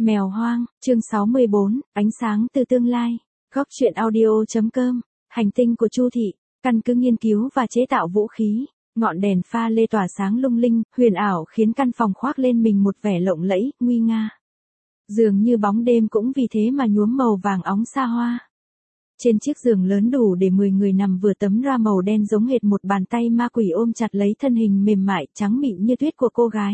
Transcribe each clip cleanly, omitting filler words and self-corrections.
Mèo hoang, chương 64, ánh sáng từ tương lai. Góc truyện audio.com, hành tinh của Chu Thị, căn cứ nghiên cứu và chế tạo vũ khí, ngọn đèn pha lê tỏa sáng lung linh, huyền ảo khiến căn phòng khoác lên mình một vẻ lộng lẫy, nguy nga. Dường như bóng đêm cũng vì thế mà nhuốm màu vàng óng xa hoa. Trên chiếc giường lớn đủ để 10 người nằm vừa tấm ra màu đen giống hệt một bàn tay ma quỷ ôm chặt lấy thân hình mềm mại trắng mịn như tuyết của cô gái.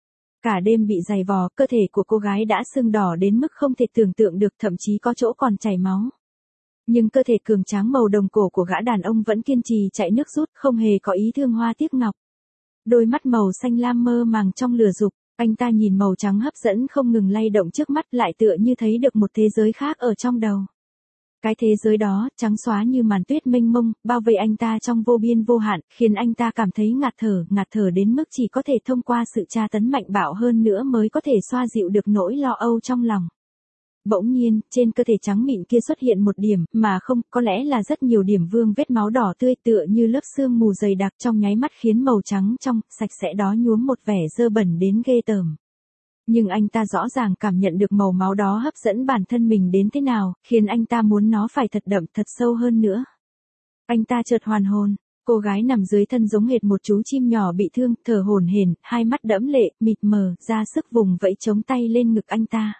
Cả đêm bị giày vò, cơ thể của cô gái đã sưng đỏ đến mức không thể tưởng tượng được, thậm chí có chỗ còn chảy máu. Nhưng cơ thể cường tráng màu đồng cổ của gã đàn ông vẫn kiên trì chạy nước rút, không hề có ý thương hoa tiếc ngọc. Đôi mắt màu xanh lam mơ màng trong lửa dục, anh ta nhìn màu trắng hấp dẫn không ngừng lay động trước mắt, lại tựa như thấy được một thế giới khác ở trong đầu. Cái thế giới đó, trắng xóa như màn tuyết mênh mông, bao vây anh ta trong vô biên vô hạn, khiến anh ta cảm thấy ngạt thở đến mức chỉ có thể thông qua sự tra tấn mạnh bạo hơn nữa mới có thể xoa dịu được nỗi lo âu trong lòng. Bỗng nhiên, trên cơ thể trắng mịn kia xuất hiện một điểm, mà không, có lẽ là rất nhiều điểm vương vết máu đỏ tươi tựa như lớp sương mù dày đặc trong nháy mắt khiến màu trắng trong, sạch sẽ đó nhuốm một vẻ dơ bẩn đến ghê tởm. Nhưng anh ta rõ ràng cảm nhận được màu máu đó hấp dẫn bản thân mình đến thế nào, khiến anh ta muốn nó phải thật đậm thật sâu hơn nữa. Anh ta chợt hoàn hồn, cô gái nằm dưới thân giống hệt một chú chim nhỏ bị thương, thở hổn hển, hai mắt đẫm lệ, mịt mờ, ra sức vùng vẫy chống tay lên ngực anh ta.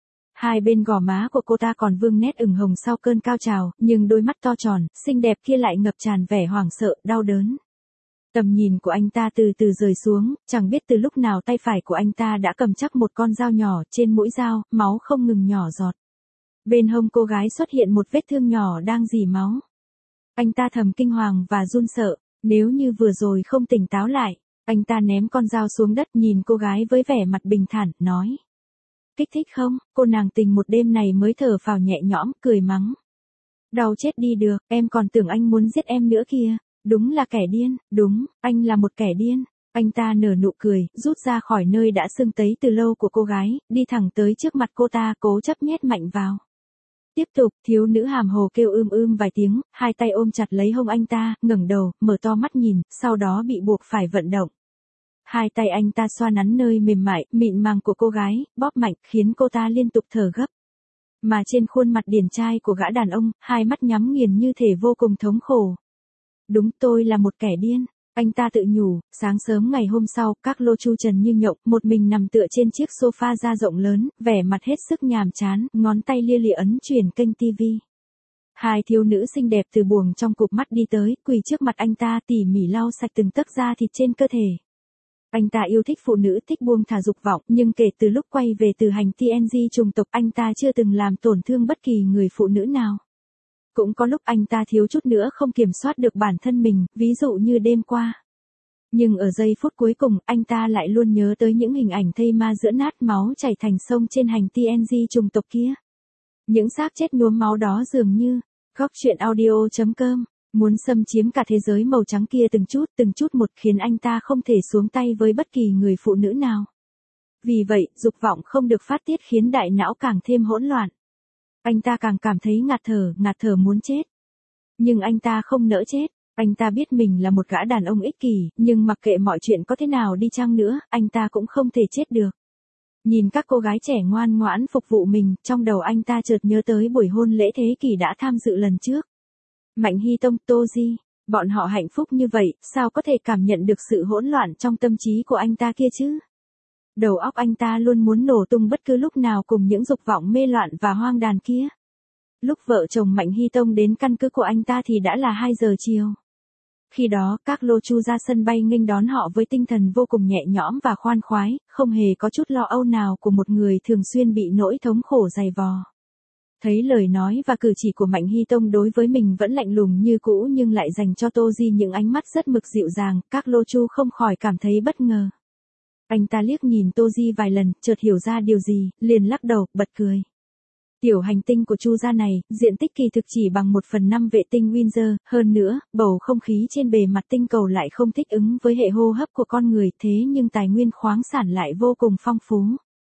Hai bên gò má của cô ta còn vương nét ửng hồng sau cơn cao trào, nhưng đôi mắt to tròn, xinh đẹp kia lại ngập tràn vẻ hoảng sợ, đau đớn. Tầm nhìn của anh ta từ từ rời xuống, chẳng biết từ lúc nào tay phải của anh ta đã cầm chắc một con dao nhỏ, trên mũi dao, máu không ngừng nhỏ giọt. Bên hông cô gái xuất hiện một vết thương nhỏ đang rỉ máu. Anh ta thầm kinh hoàng và run sợ, nếu như vừa rồi không tỉnh táo lại, anh ta ném con dao xuống đất nhìn cô gái với vẻ mặt bình thản, nói. Kích thích không? Cô nàng tình một đêm này mới thở phào nhẹ nhõm, cười mắng. Đau chết đi được, em còn tưởng anh muốn giết em nữa kìa. Đúng là kẻ điên, đúng, anh là một kẻ điên. Anh ta nở nụ cười, rút ra khỏi nơi đã sưng tấy từ lâu của cô gái, đi thẳng tới trước mặt cô ta, cố chấp nhét mạnh vào. Tiếp tục, thiếu nữ hàm hồ kêu vài tiếng, hai tay ôm chặt lấy hông anh ta, ngẩng đầu, mở to mắt nhìn, sau đó bị buộc phải vận động. Hai tay anh ta xoa nắn nơi mềm mại, mịn màng của cô gái, bóp mạnh, khiến cô ta liên tục thở gấp. Mà trên khuôn mặt điển trai của gã đàn ông, hai mắt nhắm nghiền như thể vô cùng thống khổ. Đúng, tôi là một kẻ điên, anh ta tự nhủ. Sáng sớm ngày hôm sau, các lô chu trần như nhộng, một mình nằm tựa trên chiếc sofa da rộng lớn, vẻ mặt hết sức nhàm chán, ngón tay lia lịa ấn chuyển kênh tivi. Hai thiếu nữ xinh đẹp từ buồng trong cụp mắt đi tới, quỳ trước mặt anh ta tỉ mỉ lau sạch từng tấc da thịt trên cơ thể. Anh ta yêu thích phụ nữ, thích buông thả dục vọng, nhưng kể từ lúc quay về từ hành TNG chủng tộc, anh ta chưa từng làm tổn thương bất kỳ người phụ nữ nào. Cũng có lúc anh ta thiếu chút nữa không kiểm soát được bản thân mình, ví dụ như đêm qua. Nhưng ở giây phút cuối cùng, anh ta lại luôn nhớ tới những hình ảnh thây ma giữa nát máu chảy thành sông trên hành TNG chủng tộc kia. Những xác chết nhuốm máu đó dường như, góc truyện audio.com, muốn xâm chiếm cả thế giới màu trắng kia từng chút một, khiến anh ta không thể xuống tay với bất kỳ người phụ nữ nào. Vì vậy, dục vọng không được phát tiết khiến đại não càng thêm hỗn loạn. Anh ta càng cảm thấy ngạt thở muốn chết. Nhưng anh ta không nỡ chết. Anh ta biết mình là một gã đàn ông ích kỷ, nhưng mặc kệ mọi chuyện có thế nào đi chăng nữa, anh ta cũng không thể chết được. Nhìn các cô gái trẻ ngoan ngoãn phục vụ mình, trong đầu anh ta chợt nhớ tới buổi hôn lễ thế kỷ đã tham dự lần trước. Mạnh Hy Tông, Tô Di, bọn họ hạnh phúc như vậy, sao có thể cảm nhận được sự hỗn loạn trong tâm trí của anh ta kia chứ? Đầu óc anh ta luôn muốn nổ tung bất cứ lúc nào cùng những dục vọng mê loạn và hoang đàn kia. Lúc vợ chồng Mạnh Hy Tông đến căn cứ của anh ta thì đã là 2 giờ chiều. Khi đó, các lô chu ra sân bay nghênh đón họ với tinh thần vô cùng nhẹ nhõm và khoan khoái, không hề có chút lo âu nào của một người thường xuyên bị nỗi thống khổ dày vò. Thấy lời nói và cử chỉ của Mạnh Hy Tông đối với mình vẫn lạnh lùng như cũ nhưng lại dành cho Tô Di những ánh mắt rất mực dịu dàng, các lô chu không khỏi cảm thấy bất ngờ. Anh ta liếc nhìn Tô Di vài lần, chợt hiểu ra điều gì, liền lắc đầu, bật cười. Tiểu hành tinh của Chu gia này, diện tích kỳ thực chỉ bằng 1/5 vệ tinh Windsor, hơn nữa, bầu không khí trên bề mặt tinh cầu lại không thích ứng với hệ hô hấp của con người, thế nhưng tài nguyên khoáng sản lại vô cùng phong phú.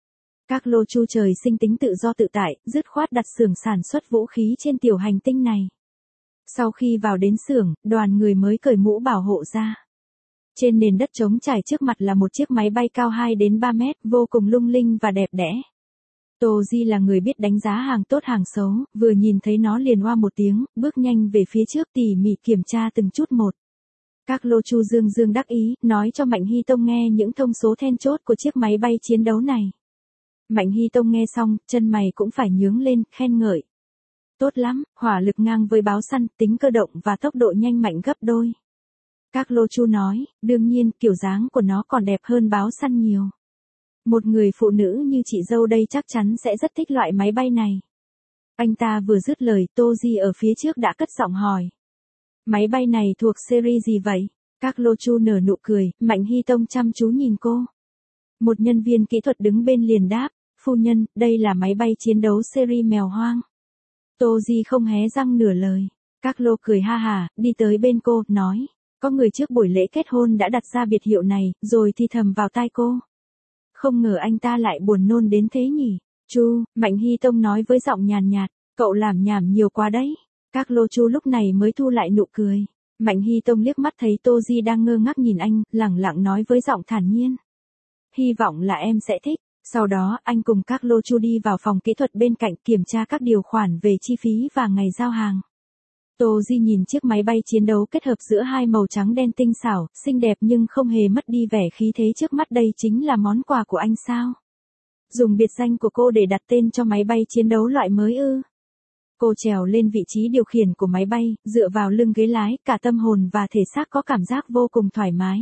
Các lô chu trời sinh tính tự do tự tại, dứt khoát đặt xưởng sản xuất vũ khí trên tiểu hành tinh này. Sau khi vào đến xưởng, đoàn người mới cởi mũ bảo hộ ra. Trên nền đất trống trải trước mặt là một chiếc máy bay cao 2 đến 3 mét, vô cùng lung linh và đẹp đẽ. Tô Di là người biết đánh giá hàng tốt hàng xấu, vừa nhìn thấy nó liền oa một tiếng, bước nhanh về phía trước tỉ mỉ kiểm tra từng chút một. Các lô Chu dương dương đắc ý, nói cho Mạnh Hy Tông nghe những thông số then chốt của chiếc máy bay chiến đấu này. Mạnh Hy Tông nghe xong, chân mày cũng phải nhướng lên, khen ngợi. Tốt lắm, hỏa lực ngang với báo săn, tính cơ động và tốc độ nhanh mạnh gấp đôi. Các lô Chu nói, đương nhiên, kiểu dáng của nó còn đẹp hơn báo săn nhiều. Một người phụ nữ như chị dâu đây chắc chắn sẽ rất thích loại máy bay này. Anh ta vừa dứt lời, Tô Di ở phía trước đã cất giọng hỏi. Máy bay này thuộc series gì vậy? Các lô Chu nở nụ cười, Mạnh Hy Tông chăm chú nhìn cô. Một nhân viên kỹ thuật đứng bên liền đáp, phu nhân, đây là máy bay chiến đấu series mèo hoang. Tô Di không hé răng nửa lời. Các lô cười ha hà, đi tới bên cô, nói. Có người trước buổi lễ kết hôn đã đặt ra biệt hiệu này, rồi thì thầm vào tai cô. Không ngờ anh ta lại buồn nôn đến thế nhỉ. Chu, Mạnh Hy Tông nói với giọng nhàn nhạt, cậu làm nhảm nhiều quá đấy. Các lô Chu lúc này mới thu lại nụ cười. Mạnh Hy Tông liếc mắt thấy Tô Di đang ngơ ngác nhìn anh, lẳng lặng nói với giọng thản nhiên. Hy vọng là em sẽ thích. Sau đó, anh cùng các lô Chu đi vào phòng kỹ thuật bên cạnh kiểm tra các điều khoản về chi phí và ngày giao hàng. Tô Di nhìn chiếc máy bay chiến đấu kết hợp giữa hai màu trắng đen tinh xảo, xinh đẹp nhưng không hề mất đi vẻ khí thế trước mắt, đây chính là món quà của anh sao? Dùng biệt danh của cô để đặt tên cho máy bay chiến đấu loại mới ư? Cô trèo lên vị trí điều khiển của máy bay, dựa vào lưng ghế lái, cả tâm hồn và thể xác có cảm giác vô cùng thoải mái.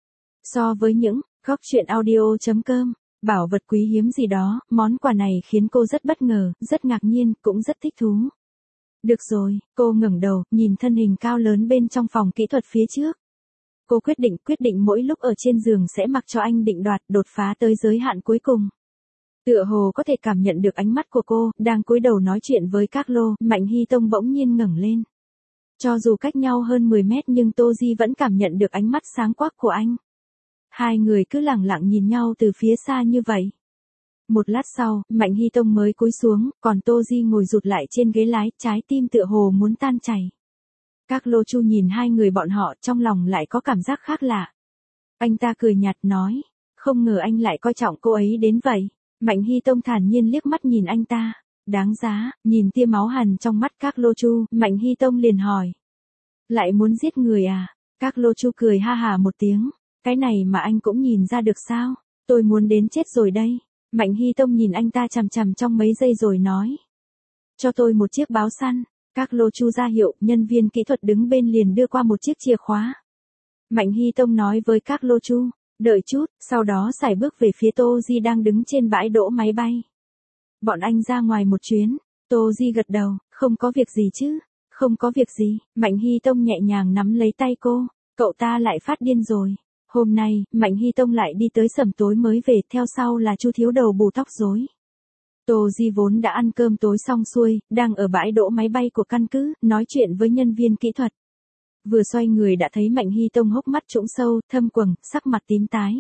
So với những góc truyện audio.com, bảo vật quý hiếm gì đó, món quà này khiến cô rất bất ngờ, rất ngạc nhiên, cũng rất thích thú. Được rồi, cô ngẩng đầu, nhìn thân hình cao lớn bên trong phòng kỹ thuật phía trước. Cô quyết định mỗi lúc ở trên giường sẽ mặc cho anh định đoạt, đột phá tới giới hạn cuối cùng. Tựa hồ có thể cảm nhận được ánh mắt của cô, đang cúi đầu nói chuyện với các lô, Mạnh Hy Tông bỗng nhiên ngẩng lên. Cho dù cách nhau hơn 10 mét nhưng Tô Di vẫn cảm nhận được ánh mắt sáng quắc của anh. Hai người cứ lẳng lặng nhìn nhau từ phía xa như vậy. Một lát sau, Mạnh Hy Tông mới cúi xuống, còn Tô Di ngồi rụt lại trên ghế lái, trái tim tựa hồ muốn tan chảy. Các lô Chu nhìn hai người bọn họ, trong lòng lại có cảm giác khác lạ. Anh ta cười nhạt nói, không ngờ anh lại coi trọng cô ấy đến vậy. Mạnh Hy Tông thản nhiên liếc mắt nhìn anh ta. Đáng giá, nhìn tia máu hằn trong mắt các lô Chu, Mạnh Hy Tông liền hỏi. Lại muốn giết người à? Các lô Chu cười ha hà một tiếng. Cái này mà anh cũng nhìn ra được sao? Tôi muốn đến chết rồi đây. Mạnh Hy Tông nhìn anh ta chằm chằm trong mấy giây rồi nói. Cho tôi một chiếc báo săn. Các lô Chu ra hiệu, nhân viên kỹ thuật đứng bên liền đưa qua một chiếc chìa khóa. Mạnh Hy Tông nói với các lô Chu. Đợi chút, sau đó sải bước về phía Tô Di đang đứng trên bãi đỗ máy bay. Bọn anh ra ngoài một chuyến. Tô Di gật đầu, không có việc gì chứ. Không có việc gì. Mạnh Hy Tông nhẹ nhàng nắm lấy tay cô. Cậu ta lại phát điên rồi. Hôm nay, Mạnh Hy Tông lại đi tới sẩm tối mới về, theo sau là Chu thiếu đầu bù tóc rối. Tô Di vốn đã ăn cơm tối xong xuôi, đang ở bãi đỗ máy bay của căn cứ, nói chuyện với nhân viên kỹ thuật. Vừa xoay người đã thấy Mạnh Hy Tông hốc mắt trũng sâu, thâm quầng, sắc mặt tím tái.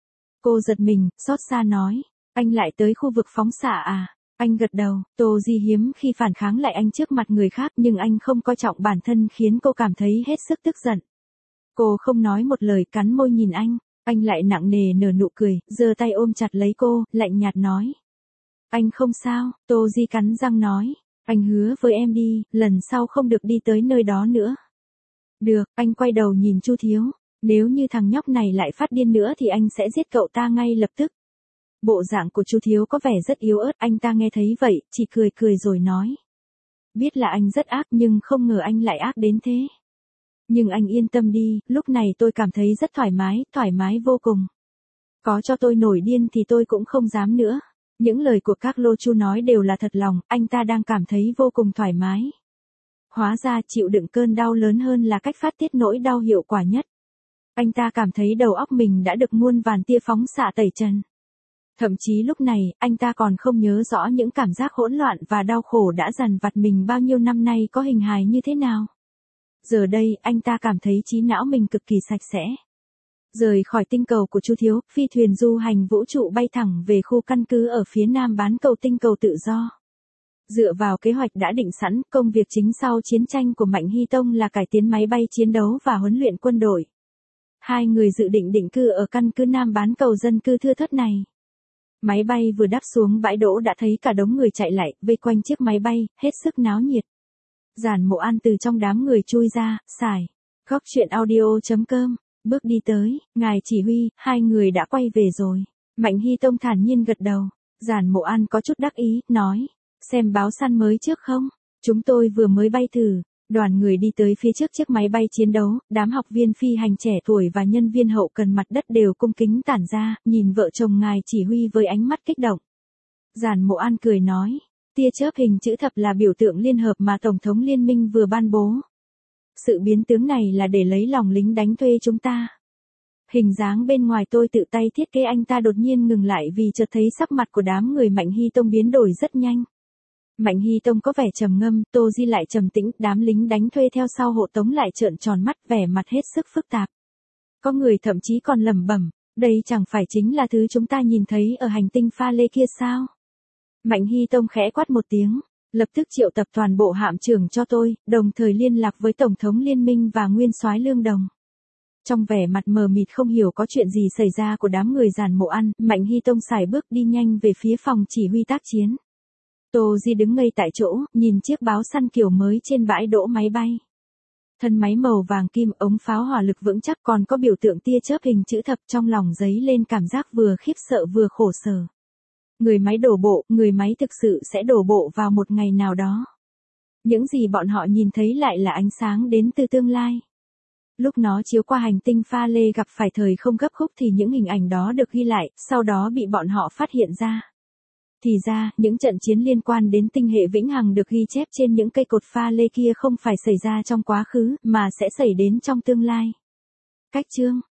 Cô giật mình, xót xa nói, anh lại tới khu vực phóng xạ à? Anh gật đầu, Tô Di hiếm khi phản kháng lại anh trước mặt người khác nhưng anh không coi trọng bản thân khiến cô cảm thấy hết sức tức giận. Cô không nói một lời, cắn môi nhìn anh lại nặng nề nở nụ cười, giơ tay ôm chặt lấy cô, lạnh nhạt nói. Anh không sao, Tô Di cắn răng nói, anh hứa với em đi, lần sau không được đi tới nơi đó nữa. Được, anh quay đầu nhìn Chu thiếu, nếu như thằng nhóc này lại phát điên nữa thì anh sẽ giết cậu ta ngay lập tức. Bộ dạng của Chu thiếu có vẻ rất yếu ớt, anh ta nghe thấy vậy, chỉ cười cười rồi nói. Biết là anh rất ác nhưng không ngờ anh lại ác đến thế. Nhưng anh yên tâm đi, lúc này tôi cảm thấy rất thoải mái vô cùng. Có cho tôi nổi điên thì tôi cũng không dám nữa. Những lời của các lô Chu nói đều là thật lòng, anh ta đang cảm thấy vô cùng thoải mái. Hóa ra chịu đựng cơn đau lớn hơn là cách phát tiết nỗi đau hiệu quả nhất. Anh ta cảm thấy đầu óc mình đã được muôn vàn tia phóng xạ tẩy trần. Thậm chí lúc này, anh ta còn không nhớ rõ những cảm giác hỗn loạn và đau khổ đã dằn vặt mình bao nhiêu năm nay có hình hài như thế nào. Giờ đây, anh ta cảm thấy trí não mình cực kỳ sạch sẽ. Rời khỏi tinh cầu của Chu thiếu, phi thuyền du hành vũ trụ bay thẳng về khu căn cứ ở phía nam bán cầu tinh cầu tự do. Dựa vào kế hoạch đã định sẵn, công việc chính sau chiến tranh của Mạnh Hy Tông là cải tiến máy bay chiến đấu và huấn luyện quân đội. Hai người dự định định cư ở căn cứ nam bán cầu dân cư thưa thớt này. Máy bay vừa đáp xuống bãi đỗ đã thấy cả đống người chạy lại, vây quanh chiếc máy bay, hết sức náo nhiệt. Giản Mộ An từ trong đám người chui ra, xài. Góc truyện audio.com, bước đi tới, ngài chỉ huy, hai người đã quay về rồi. Mạnh Hy Tông thản nhiên gật đầu. Giản Mộ An có chút đắc ý, nói, xem báo săn mới trước không? Chúng tôi vừa mới bay thử. Đoàn người đi tới phía trước chiếc máy bay chiến đấu, đám học viên phi hành trẻ tuổi và nhân viên hậu cần mặt đất đều cung kính tản ra, nhìn vợ chồng ngài chỉ huy với ánh mắt kích động. Giản Mộ An cười nói, tia chớp hình chữ thập là biểu tượng liên hợp mà Tổng thống Liên minh vừa ban bố. Sự biến tướng này là để lấy lòng lính đánh thuê chúng ta. Hình dáng bên ngoài tôi tự tay thiết kế. Anh ta đột nhiên ngừng lại vì chợt thấy sắc mặt của đám người Mạnh Hy Tông biến đổi rất nhanh. Mạnh Hy Tông có vẻ trầm ngâm, Tô Di lại trầm tĩnh, đám lính đánh thuê theo sau hộ tống lại trợn tròn mắt, vẻ mặt hết sức phức tạp. Có người thậm chí còn lẩm bẩm, đây chẳng phải chính là thứ chúng ta nhìn thấy ở hành tinh pha lê kia sao? Mạnh Hy Tông khẽ quát một tiếng, lập tức triệu tập toàn bộ hạm trưởng cho tôi, đồng thời liên lạc với Tổng thống Liên minh và Nguyên soái Lương Đồng. Trong vẻ mặt mờ mịt không hiểu có chuyện gì xảy ra của đám người Giản Mộ An, Mạnh Hy Tông sải bước đi nhanh về phía phòng chỉ huy tác chiến. Tô Di đứng ngây tại chỗ, nhìn chiếc báo săn kiểu mới trên bãi đỗ máy bay. Thân máy màu vàng kim, ống pháo hỏa lực vững chắc, còn có biểu tượng tia chớp hình chữ thập, trong lòng dấy lên cảm giác vừa khiếp sợ vừa khổ sở. Người máy đổ bộ, người máy thực sự sẽ đổ bộ vào một ngày nào đó. Những gì bọn họ nhìn thấy lại là ánh sáng đến từ tương lai. Lúc nó chiếu qua hành tinh pha lê gặp phải thời không gấp khúc thì những hình ảnh đó được ghi lại, sau đó bị bọn họ phát hiện ra. Thì ra, những trận chiến liên quan đến tinh hệ vĩnh hằng được ghi chép trên những cây cột pha lê kia không phải xảy ra trong quá khứ, mà sẽ xảy đến trong tương lai. Cách chương